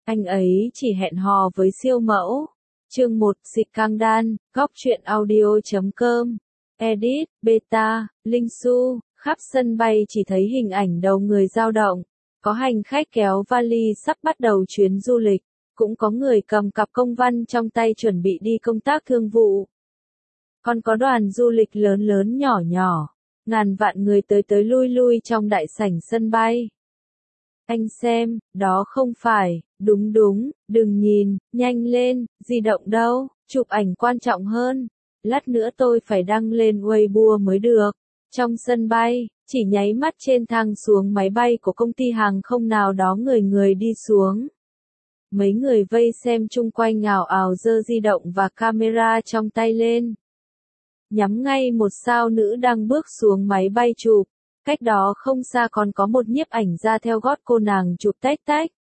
Anh ấy chỉ hẹn hò với siêu mẫu. Chương 1 Scandal, góc truyện audio.com. Edit, Beta, Linh Su, khắp sân bay chỉ thấy hình ảnh đầu người dao động. Có hành khách kéo vali sắp bắt đầu chuyến du lịch, cũng có người cầm cặp công văn trong tay chuẩn bị đi công tác thương vụ. Còn có đoàn du lịch lớn lớn nhỏ nhỏ, ngàn vạn người tới tới lui lui trong đại sảnh sân bay. Anh xem, đó không phải, đúng, đừng nhìn, nhanh lên, di động đâu, chụp ảnh quan trọng hơn. Lát nữa tôi phải đăng lên Weibo mới được. Trong sân bay, chỉ nháy mắt trên thang xuống máy bay của công ty hàng không nào đó người đi xuống. Mấy người vây xem chung quanh ào ào giơ di động và camera trong tay lên. Nhắm ngay một sao nữ đang bước xuống máy bay chụp. Cách đó không xa còn có một nhiếp ảnh ra theo gót cô nàng chụp tách.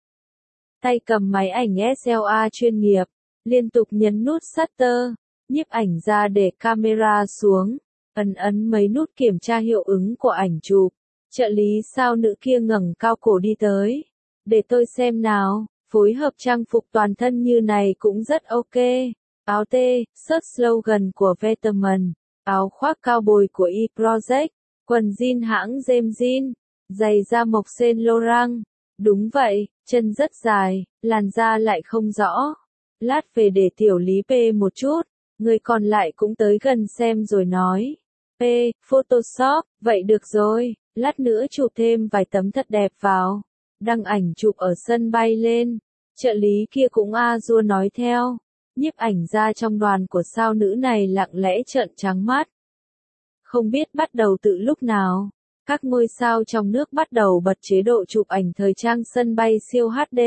Tay cầm máy ảnh SLR chuyên nghiệp, liên tục nhấn nút shutter, nhiếp ảnh ra để camera xuống, ấn mấy nút kiểm tra hiệu ứng của ảnh chụp. Trợ lý sao nữ kia ngẩng cao cổ đi tới. Để tôi xem nào, phối hợp trang phục toàn thân như này cũng rất ok. Áo tê, shirt slogan của Veterman, áo khoác cao bồi của E-Project. Quần jean hãng James Jean, giày da mộc Saint Laurent. Đúng vậy, chân rất dài, làn da lại không rõ. Lát về để tiểu lý p một chút, người còn lại cũng tới gần xem rồi nói. P, Photoshop, vậy được rồi, lát nữa chụp thêm vài tấm thật đẹp vào. Đăng ảnh chụp ở sân bay lên. Trợ lý kia cũng a-dua nói theo. Nhiếp ảnh ra trong đoàn của sao nữ này lặng lẽ trợn trắng mắt. Không biết bắt đầu từ lúc nào, các ngôi sao trong nước bắt đầu bật chế độ chụp ảnh thời trang sân bay siêu HD.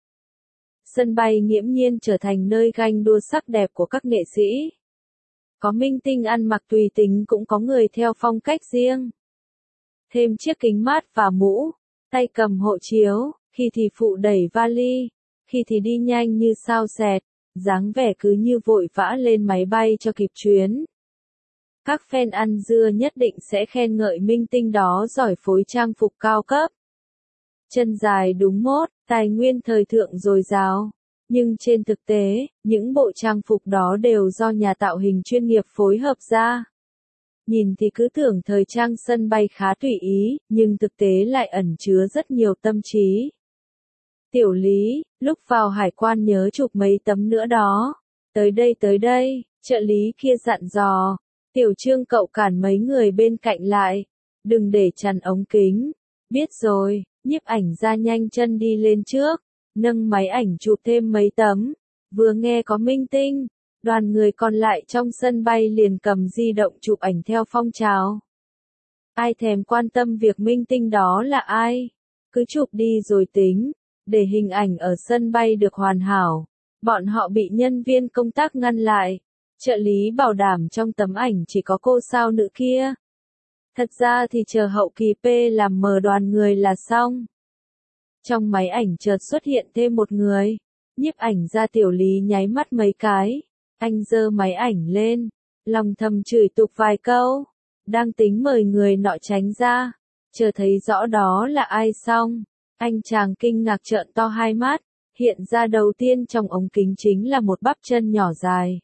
Sân bay nghiễm nhiên trở thành nơi ganh đua sắc đẹp của các nghệ sĩ. Có minh tinh ăn mặc tùy tính cũng có người theo phong cách riêng. Thêm chiếc kính mát và mũ, tay cầm hộ chiếu, khi thì phụ đẩy vali, khi thì đi nhanh như sao xẹt, dáng vẻ cứ như vội vã lên máy bay cho kịp chuyến. Các fan ăn dưa nhất định sẽ khen ngợi minh tinh đó giỏi phối trang phục cao cấp. Chân dài đúng mốt, tài nguyên thời thượng dồi dào. Nhưng trên thực tế, những bộ trang phục đó đều do nhà tạo hình chuyên nghiệp phối hợp ra. Nhìn thì cứ tưởng thời trang sân bay khá tùy ý, nhưng thực tế lại ẩn chứa rất nhiều tâm trí. Tiểu lý, lúc vào hải quan nhớ chụp mấy tấm nữa đó. Tới đây, trợ lý kia dặn dò. Tiểu Trương cậu cản mấy người bên cạnh lại. Đừng để chắn ống kính. Biết rồi, nhiếp ảnh ra nhanh chân đi lên trước. Nâng máy ảnh chụp thêm mấy tấm. Vừa nghe có minh tinh, đoàn người còn lại trong sân bay liền cầm di động chụp ảnh theo phong trào. Ai thèm quan tâm việc minh tinh đó là ai. Cứ chụp đi rồi tính. Để hình ảnh ở sân bay được hoàn hảo. Bọn họ bị nhân viên công tác ngăn lại. Trợ lý bảo đảm trong tấm ảnh chỉ có cô sao nữ kia. Thật ra thì chờ hậu kỳ P làm mờ đoàn người là xong. Trong máy ảnh chợt xuất hiện thêm một người. Nhiếp ảnh ra tiểu lý nháy mắt mấy cái. Anh giơ máy ảnh lên. Lòng thầm chửi tục vài câu. Đang tính mời người nọ tránh ra. Chờ thấy rõ đó là ai xong. Anh chàng kinh ngạc trợn to hai mắt. Hiện ra đầu tiên trong ống kính chính là một bắp chân nhỏ dài.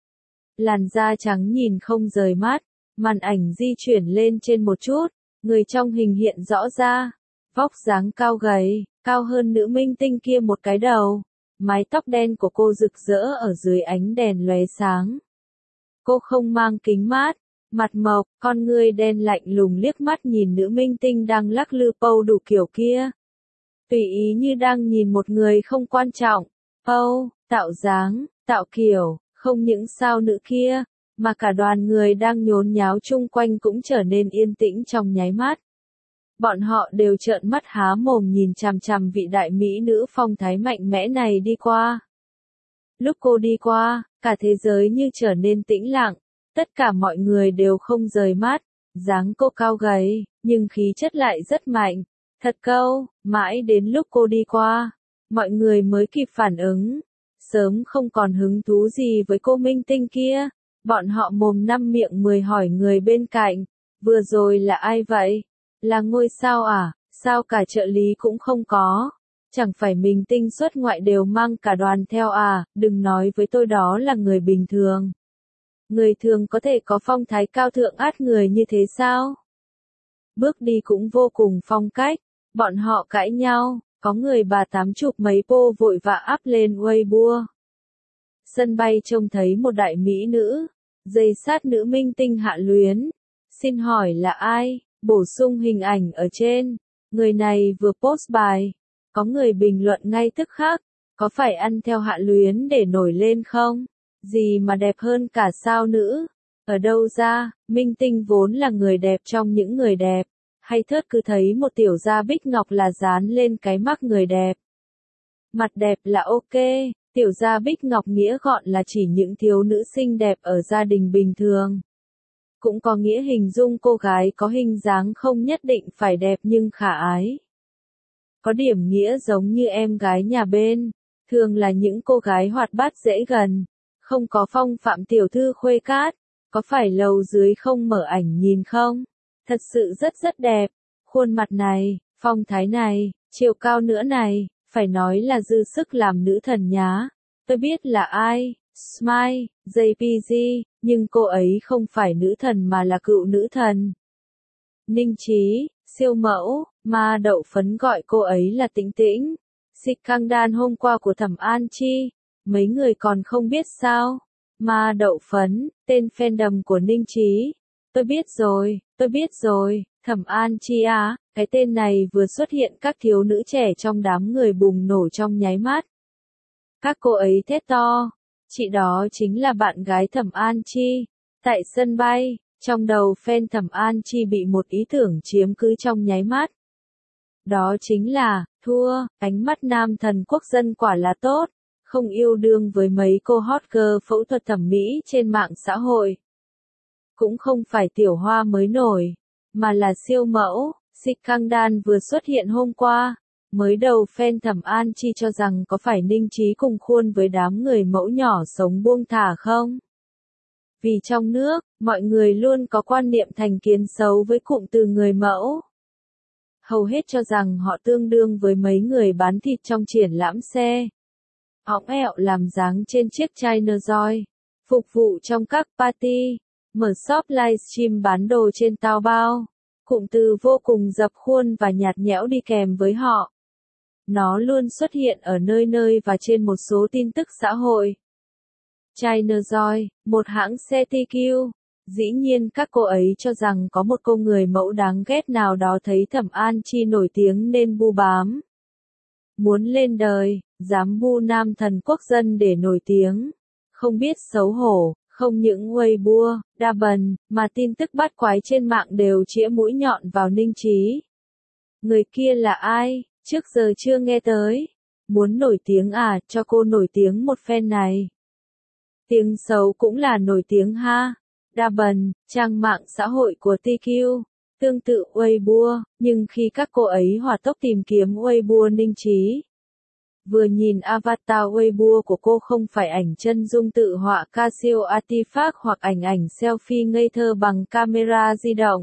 Làn da trắng nhìn không rời mắt, màn ảnh di chuyển lên trên một chút, người trong hình hiện rõ ra, vóc dáng cao gầy, cao hơn nữ minh tinh kia một cái đầu, mái tóc đen của cô rực rỡ ở dưới ánh đèn lóe sáng. Cô không mang kính mát, mặt mộc, con ngươi đen lạnh lùng liếc mắt nhìn nữ minh tinh đang lắc lư pose đủ kiểu kia. Tùy ý như đang nhìn một người không quan trọng, pose, tạo dáng, tạo kiểu. Không những sao nữ kia, mà cả đoàn người đang nhốn nháo chung quanh cũng trở nên yên tĩnh trong nháy mắt. Bọn họ đều trợn mắt há mồm nhìn chằm chằm vị đại mỹ nữ phong thái mạnh mẽ này đi qua. Lúc cô đi qua, cả thế giới như trở nên tĩnh lặng, tất cả mọi người đều không rời mắt, dáng cô cao gầy, nhưng khí chất lại rất mạnh. Thật câu, mãi đến lúc cô đi qua, mọi người mới kịp phản ứng. Sớm không còn hứng thú gì với cô minh tinh kia, bọn họ mồm năm miệng 10 hỏi người bên cạnh, vừa rồi là ai vậy? Là ngôi sao à? Sao cả trợ lý cũng không có? Chẳng phải mình tinh xuất ngoại đều mang cả đoàn theo à, đừng nói với tôi đó là người bình thường. Người thường có thể có phong thái cao thượng át người như thế sao? Bước đi cũng vô cùng phong cách, bọn họ cãi nhau, có người bà tám chục mấy pô vội vã up lên Weibo. Sân bay trông thấy một đại mỹ nữ, giây sát nữ minh tinh Hạ Luyến. Xin hỏi là ai? Bổ sung hình ảnh ở trên. Người này vừa post bài. Có người bình luận ngay tức khắc. Có phải ăn theo Hạ Luyến để nổi lên không? Gì mà đẹp hơn cả sao nữ? Ở đâu ra, minh tinh vốn là người đẹp trong những người đẹp. Hay thớt cứ thấy một tiểu gia Bích Ngọc là dán lên cái mác người đẹp. Mặt đẹp là ok. Tiểu gia Bích Ngọc nghĩa gọn là chỉ những thiếu nữ xinh đẹp ở gia đình bình thường. Cũng có nghĩa hình dung cô gái có hình dáng không nhất định phải đẹp nhưng khả ái. Có điểm nghĩa giống như em gái nhà bên, thường là những cô gái hoạt bát dễ gần, không có phong phạm tiểu thư khuê cát, có phải lầu dưới không mở ảnh nhìn không? Thật sự rất đẹp, khuôn mặt này, phong thái này, chiều cao nữa này, phải nói là dư sức làm nữ thần nhá. Tôi biết là ai, Smile, JPG, nhưng cô ấy không phải nữ thần mà là cựu nữ thần. Ninh Trí, siêu mẫu, ma đậu phấn gọi cô ấy là Tĩnh Tĩnh. Scandal hôm qua của Thẩm An Chi, mấy người còn không biết sao? Ma đậu phấn, tên fandom của Ninh Trí. Tôi biết rồi, Thẩm An Chi á, cái tên này vừa xuất hiện các thiếu nữ trẻ trong đám người bùng nổ trong nháy mắt. Các cô ấy thét to, chị đó chính là bạn gái Thẩm An Chi. Tại sân bay, trong đầu fan Thẩm An Chi bị một ý tưởng chiếm cứ trong nháy mắt. Đó chính là, thua, ánh mắt nam thần quốc dân quả là tốt, không yêu đương với mấy cô hot girl phẫu thuật thẩm mỹ trên mạng xã hội. Cũng không phải tiểu hoa mới nổi, mà là siêu mẫu. Scandal vừa xuất hiện hôm qua. Mới đầu fan Thẩm An Chi cho rằng có phải Ninh Trí cùng khuôn với đám người mẫu nhỏ sống buông thả không? Vì trong nước, mọi người luôn có quan niệm thành kiến xấu với cụm từ người mẫu. Hầu hết cho rằng họ tương đương với mấy người bán thịt trong triển lãm xe. Óng ẹo làm dáng trên chiếc China Joy, phục vụ trong các party, mở shop livestream bán đồ trên Taobao. Cụm từ vô cùng dập khuôn và nhạt nhẽo đi kèm với họ. Nó luôn xuất hiện ở nơi nơi và trên một số tin tức xã hội. China Joy, một hãng xe TQ. Dĩ nhiên các cô ấy cho rằng có một cô người mẫu đáng ghét nào đó thấy Thẩm An Chi nổi tiếng nên bu bám. Muốn lên đời, dám bu nam thần quốc dân để nổi tiếng. Không biết xấu hổ, không những Weibo, đa bần, mà tin tức bát quái trên mạng đều chĩa mũi nhọn vào Ninh Trí. Người kia là ai? Trước giờ chưa nghe tới. Muốn nổi tiếng à, cho cô nổi tiếng một phen này. Tiếng xấu cũng là nổi tiếng ha. Đa bần, trang mạng xã hội của TQ, tương tự Weibo, nhưng khi các cô ấy hỏa tốc tìm kiếm Weibo Ninh Trí. Vừa nhìn avatar Weibo của cô không phải ảnh chân dung tự họa Casio Artifact hoặc ảnh selfie ngây thơ bằng camera di động,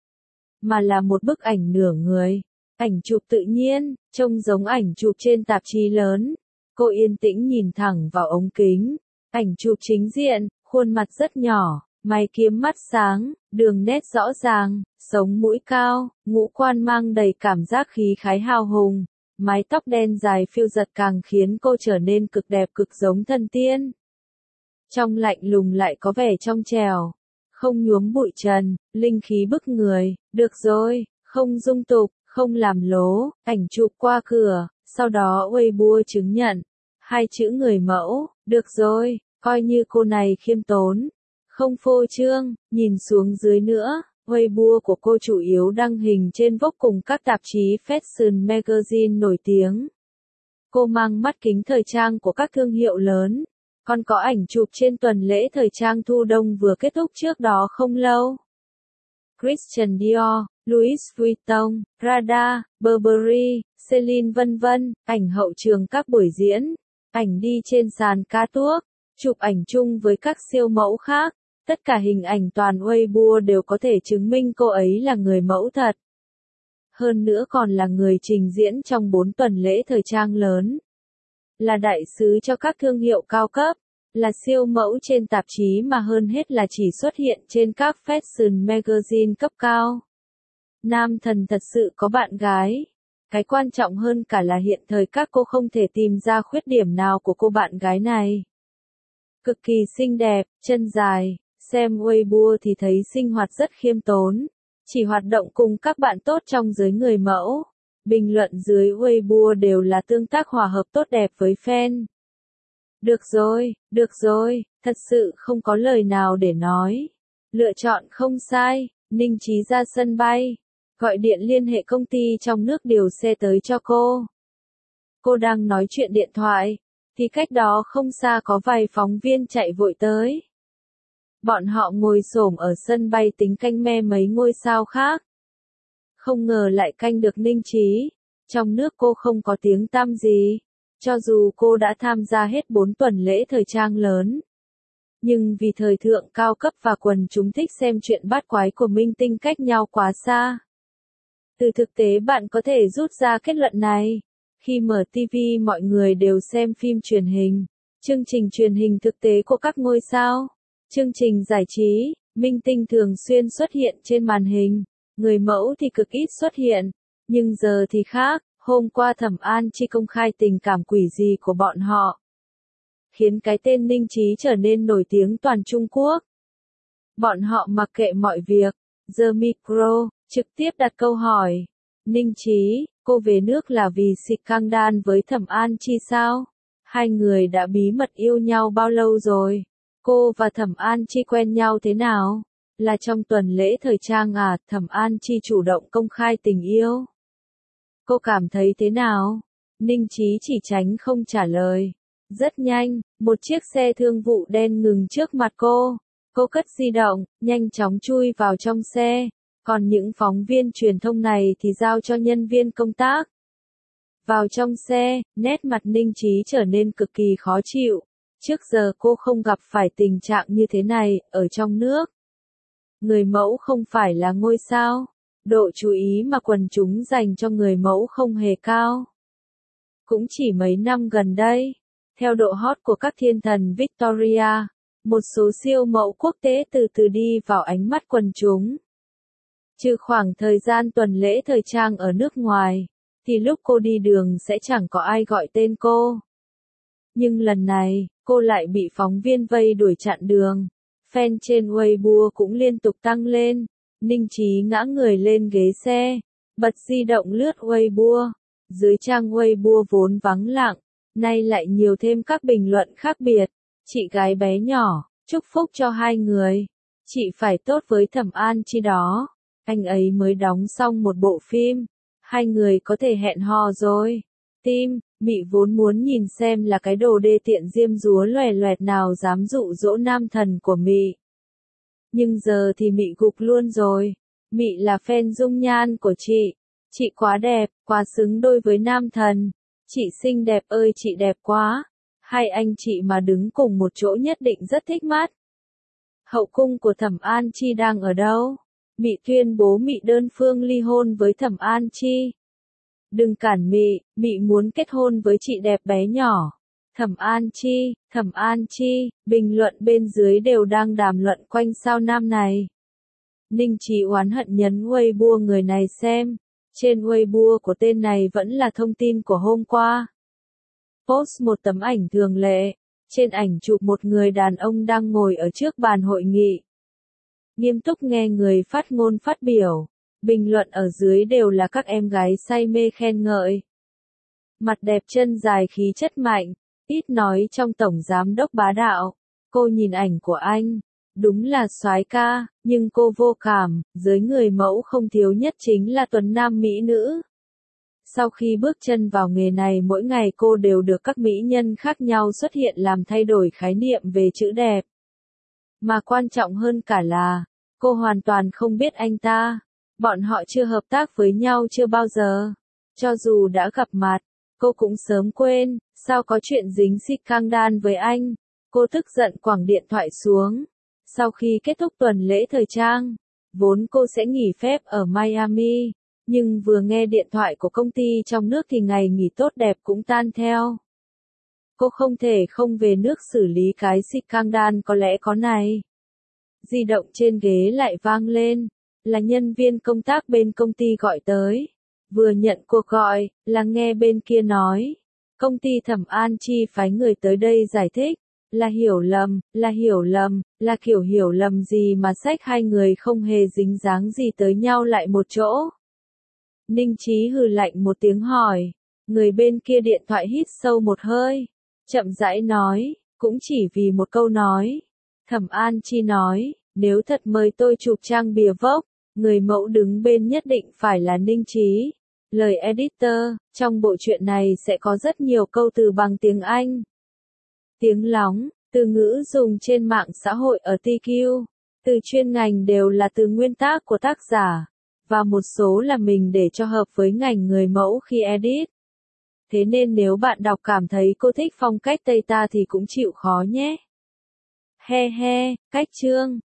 mà là một bức ảnh nửa người. Ảnh chụp tự nhiên, trông giống ảnh chụp trên tạp chí lớn. Cô yên tĩnh nhìn thẳng vào ống kính. Ảnh chụp chính diện, khuôn mặt rất nhỏ, mày kiếm mắt sáng, đường nét rõ ràng, sống mũi cao, ngũ quan mang đầy cảm giác khí khái hào hùng. Mái tóc đen dài phiêu giật càng khiến cô trở nên cực đẹp cực giống thần tiên. Trong lạnh lùng lại có vẻ trong trẻo, không nhuốm bụi trần, linh khí bức người. Được rồi, không dung tục, không làm lố, ảnh chụp qua cửa, sau đó Weibo chứng nhận. 2 chữ người mẫu, được rồi, coi như cô này khiêm tốn. Không phô trương, nhìn xuống dưới nữa, Weibo của cô chủ yếu đăng hình trên Vogue cùng các tạp chí Fashion Magazine nổi tiếng. Cô mang mắt kính thời trang của các thương hiệu lớn, còn có ảnh chụp trên tuần lễ thời trang thu đông vừa kết thúc trước đó không lâu. Christian Dior, Louis Vuitton, Prada, Burberry, Celine vân vân, ảnh hậu trường các buổi diễn, ảnh đi trên sàn catwalk, chụp ảnh chung với các siêu mẫu khác. Tất cả hình ảnh toàn Weibo đều có thể chứng minh cô ấy là người mẫu thật. hơn nữa còn là người trình diễn trong 4 tuần lễ thời trang lớn. Là đại sứ cho các thương hiệu cao cấp, là siêu mẫu trên tạp chí mà hơn hết là chỉ xuất hiện trên các fashion magazine cấp cao. Nam thần thật sự có bạn gái. Cái quan trọng hơn cả là hiện thời các cô không thể tìm ra khuyết điểm nào của cô bạn gái này. Cực kỳ xinh đẹp, chân dài, xem Weibo thì thấy sinh hoạt rất khiêm tốn, chỉ hoạt động cùng các bạn tốt trong giới người mẫu. Bình luận dưới Weibo đều là tương tác hòa hợp tốt đẹp với fan. Được rồi, thật sự không có lời nào để nói. Lựa chọn không sai, Ninh Chí ra sân bay, gọi điện liên hệ công ty trong nước điều xe tới cho cô. Cô đang nói chuyện điện thoại, thì cách đó không xa có vài phóng viên chạy vội tới. Bọn họ ngồi xổm ở sân bay tính canh me mấy ngôi sao khác. Không ngờ lại canh được Ninh Chí. Trong nước cô không có tiếng tăm gì. Cho dù cô đã tham gia hết 4 tuần lễ thời trang lớn. Nhưng vì thời thượng cao cấp và quần chúng thích xem chuyện bát quái của minh tinh cách nhau quá xa. Từ thực tế bạn có thể rút ra kết luận này. Khi mở TV mọi người đều xem phim truyền hình, chương trình truyền hình thực tế của các ngôi sao, chương trình giải trí, minh tinh thường xuyên xuất hiện trên màn hình, người mẫu thì cực ít xuất hiện. Nhưng giờ thì khác, hôm qua Thẩm An Chi công khai tình cảm quỷ gì của bọn họ, khiến cái tên Ninh Chí trở nên nổi tiếng toàn Trung Quốc. Bọn họ mặc kệ mọi việc, giơ micro, trực tiếp đặt câu hỏi. Ninh Chí, cô về nước là vì scandal với Thẩm An Chi sao? Hai người đã bí mật yêu nhau bao lâu rồi? Cô và Thẩm An Chi quen nhau thế nào? Là trong tuần lễ thời trang à? Thẩm An Chi chủ động công khai tình yêu. Cô cảm thấy thế nào? Ninh Chí chỉ tránh không trả lời. Rất nhanh, một chiếc xe thương vụ đen ngừng trước mặt cô. Cô cất di động, nhanh chóng chui vào trong xe. Còn những phóng viên truyền thông này thì giao cho nhân viên công tác. Vào trong xe, nét mặt Ninh Chí trở nên cực kỳ khó chịu. Trước giờ cô không gặp phải tình trạng như thế này, ở trong nước. Người mẫu không phải là ngôi sao. Độ chú ý mà quần chúng dành cho người mẫu không hề cao. Cũng chỉ mấy năm gần đây, theo độ hot của các thiên thần Victoria, một số siêu mẫu quốc tế từ từ đi vào ánh mắt quần chúng. Trừ khoảng thời gian tuần lễ thời trang ở nước ngoài, thì lúc cô đi đường sẽ chẳng có ai gọi tên cô. Nhưng lần này, cô lại bị phóng viên vây đuổi chặn đường. Fan trên Weibo cũng liên tục tăng lên. Ninh Chí ngã người lên ghế xe, bật di động lướt Weibo. Dưới trang Weibo vốn vắng lặng, nay lại nhiều thêm các bình luận khác biệt. Chị gái bé nhỏ, chúc phúc cho hai người. Chị phải tốt với Thẩm An Chi đó. Anh ấy mới đóng xong một bộ phim. Hai người có thể hẹn hò rồi. Tim, Mị vốn muốn nhìn xem là cái đồ đê tiện diêm dúa loè loẹt nào dám dụ dỗ nam thần của Mị. Nhưng giờ thì Mị gục luôn rồi. Mị là fan dung nhan của chị. Chị quá đẹp, quá xứng đôi với nam thần. Chị xinh đẹp ơi chị đẹp quá. Hai anh chị mà đứng cùng một chỗ nhất định rất thích mắt. Hậu cung của Thẩm An Chi đang ở đâu? Mị tuyên bố Mị đơn phương ly hôn với Thẩm An Chi. Đừng cản Mị, Mị muốn kết hôn với chị đẹp bé nhỏ. Thẩm An Chi, bình luận bên dưới đều đang đàm luận quanh sao nam này. Ninh Chí oán hận nhấn Weibo người này xem. Trên Weibo của tên này vẫn là thông tin của hôm qua. Post một tấm ảnh thường lệ. Trên ảnh chụp một người đàn ông đang ngồi ở trước bàn hội nghị. Nghiêm túc nghe người phát ngôn phát biểu. Bình luận ở dưới đều là các em gái say mê khen ngợi. Mặt đẹp chân dài khí chất mạnh, ít nói trong tổng giám đốc bá đạo. Cô nhìn ảnh của anh, đúng là soái ca, nhưng cô vô cảm, giới người mẫu không thiếu nhất chính là tuấn nam mỹ nữ. Sau khi bước chân vào nghề này mỗi ngày cô đều được các mỹ nhân khác nhau xuất hiện làm thay đổi khái niệm về chữ đẹp. Mà quan trọng hơn cả là, cô hoàn toàn không biết anh ta. Bọn họ chưa hợp tác với nhau chưa bao giờ. Cho dù đã gặp mặt, cô cũng sớm quên, sao có chuyện dính scandal với anh. Cô tức giận quẳng điện thoại xuống. Sau khi kết thúc tuần lễ thời trang, vốn cô sẽ nghỉ phép ở Miami, Nhưng vừa nghe điện thoại của công ty trong nước thì ngày nghỉ tốt đẹp cũng tan theo. Cô không thể không về nước xử lý cái scandal có lẽ có này. Di động trên ghế lại vang lên, là nhân viên công tác bên công ty gọi tới. Vừa nhận cuộc gọi, là nghe bên kia nói, công ty Thẩm An Chi phái người tới đây giải thích, là hiểu lầm, là kiểu hiểu lầm gì mà xách hai người không hề dính dáng gì tới nhau lại một chỗ. Ninh Chí hừ lạnh một tiếng hỏi, người bên kia điện thoại hít sâu một hơi, chậm rãi nói, cũng chỉ vì một câu nói. Thẩm An Chi nói, nếu thật mời tôi chụp trang bìa Vogue, người mẫu đứng bên nhất định phải là Ninh Chí. Lời editor, trong bộ truyện này sẽ có rất nhiều câu từ bằng tiếng Anh. Tiếng lóng, từ ngữ dùng trên mạng xã hội ở TQ, từ chuyên ngành đều là từ nguyên tác của tác giả, và một số là mình để cho hợp với ngành người mẫu khi edit. Thế nên nếu bạn đọc cảm thấy cô thích phong cách Tây ta thì cũng chịu khó nhé. He he, cách chương.